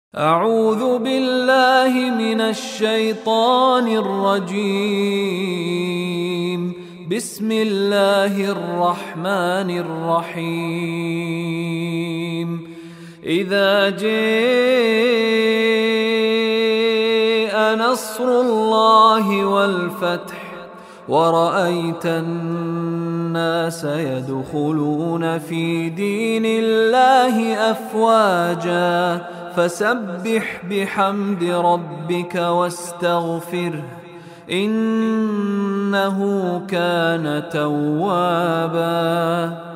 أعوذ بالله من الشيطان الرجيم. بسم الله الرحمن الرحيم. إذا جاء نصر الله والفتح ورأيت الناس يدخلون في دين الله أفواجا فسبح بحمد ربك واستغفره إنه كان توابا.